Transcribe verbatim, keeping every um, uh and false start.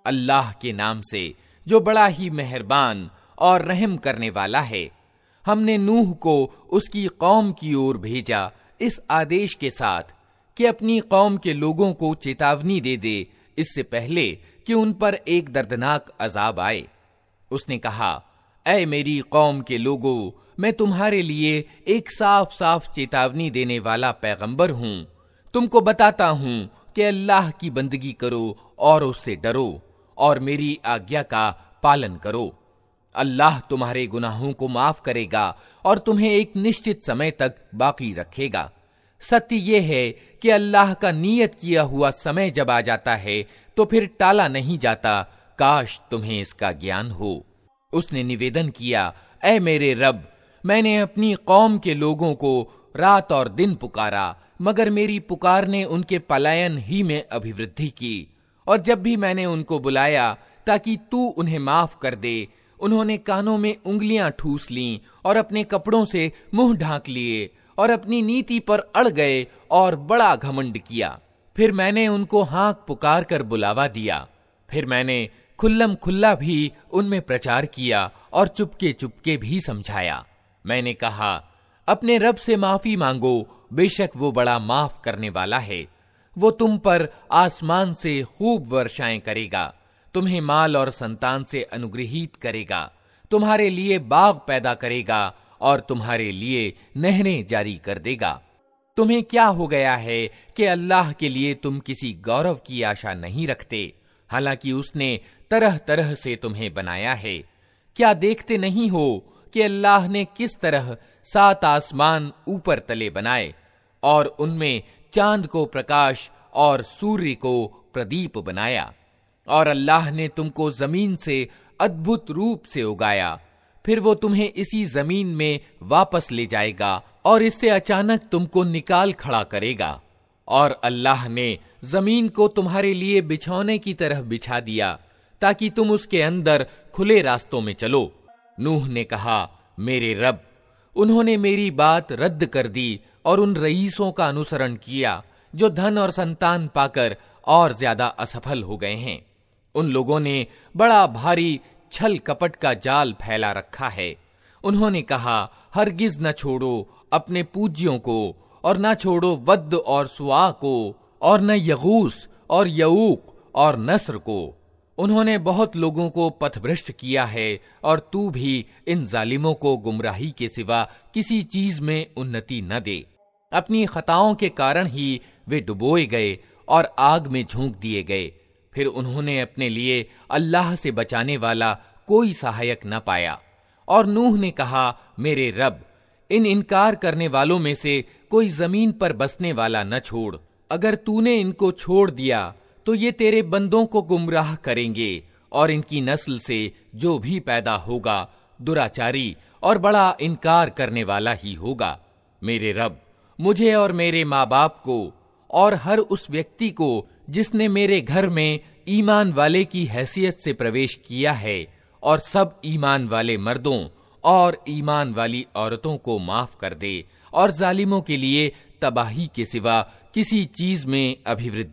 अल्लाह के नाम से जो बड़ा ही मेहरबान और रहम करने वाला है। हमने नूह को उसकी कौम की ओर भेजा इस आदेश के साथ कि अपनी कौम के लोगों को चेतावनी दे दे, इससे पहले कि उन पर एक दर्दनाक अजाब आए। उसने कहा, ऐ मेरी कौम के लोगों, मैं तुम्हारे लिए एक साफ साफ चेतावनी देने वाला पैगंबर हूं। तुमको बताता हूं कि अल्लाह की बंदगी करो और उससे डरो और मेरी आज्ञा का पालन करो। अल्लाह तुम्हारे गुनाहों को माफ करेगा और तुम्हें एक निश्चित समय तक बाकी रखेगा। सत्य यह है कि अल्लाह का नियत किया हुआ समय जब आ जाता है तो फिर टाला नहीं जाता। काश तुम्हें इसका ज्ञान हो। उसने निवेदन किया, ऐ मेरे रब, मैंने अपनी कौम के लोगों को रात और दिन पुकारा, मगर मेरी पुकार ने उनके पलायन ही में अभिवृद्धि की। और जब भी मैंने उनको बुलाया ताकि तू उन्हें माफ कर दे, उन्होंने कानों में उंगलियां ठूस लीं और अपने कपड़ों से मुंह ढांक लिए और अपनी नीति पर अड़ गए और बड़ा घमंड किया। फिर मैंने उनको हाँक पुकार कर बुलावा दिया। फिर मैंने खुल्लम खुल्ला भी उनमें प्रचार किया और चुपके चुपके भी समझाया। मैंने कहा, अपने रब से माफी मांगो, बेशक वो बड़ा माफ करने वाला है। वो तुम पर आसमान से खूब वर्षाएं करेगा, तुम्हें माल और संतान से अनुग्रहित करेगा, तुम्हारे लिए बाग पैदा करेगा और तुम्हारे लिए नहरें जारी कर देगा। तुम्हें क्या हो गया है कि अल्लाह के लिए तुम किसी गौरव की आशा नहीं रखते, हालांकि उसने तरह तरह से तुम्हें बनाया है। क्या देखते नहीं हो कि अल्लाह ने किस तरह सात आसमान ऊपर तले बनाए और उनमें चांद को प्रकाश और सूर्य को प्रदीप बनाया। और अल्लाह ने तुमको जमीन से अद्भुत रूप से उगाया, फिर वो तुम्हें इसी जमीन में वापस ले जाएगा और इससे अचानक तुमको निकाल खड़ा करेगा। और अल्लाह ने जमीन को तुम्हारे लिए बिछौने की तरह बिछा दिया ताकि तुम उसके अंदर खुले रास्तों में चलो। नूह ने कहा, मेरे रब, उन्होंने मेरी बात रद्द कर दी और उन रईसों का अनुसरण किया जो धन और संतान पाकर और ज्यादा असफल हो गए हैं। उन लोगों ने बड़ा भारी छल कपट का जाल फैला रखा है। उन्होंने कहा, हरगिज न छोड़ो अपने पूज्यों को, और न छोड़ो वद्द और सुआ को, और न यगूस और यऊक और नस्र को। उन्होंने बहुत लोगों को पथभ्रष्ट किया है और तू भी इन जालिमों को गुमराही के सिवा किसी चीज में उन्नति न दे। अपनी खताओं के कारण ही वे डुबोए गए और आग में झोंक दिए गए। फिर उन्होंने अपने लिए अल्लाह से बचाने वाला कोई सहायक न पाया। और नूह ने कहा, मेरे रब, इन इनकार करने वालों में से कोई जमीन पर बसने वाला न छोड़। अगर तूने इनको छोड़ दिया तो ये तेरे बंदों को गुमराह करेंगे और इनकी नस्ल से जो भी पैदा होगा दुराचारी और बड़ा इनकार करने वाला ही होगा। मेरे रब, मुझे और मेरे माँ बाप को और हर उस व्यक्ति को जिसने मेरे घर में ईमान वाले की हैसियत से प्रवेश किया है, और सब ईमान वाले मर्दों और ईमान वाली औरतों को माफ कर दे और जालिमों के लिए तबाही के सिवा किसी चीज में अभिवृद्धि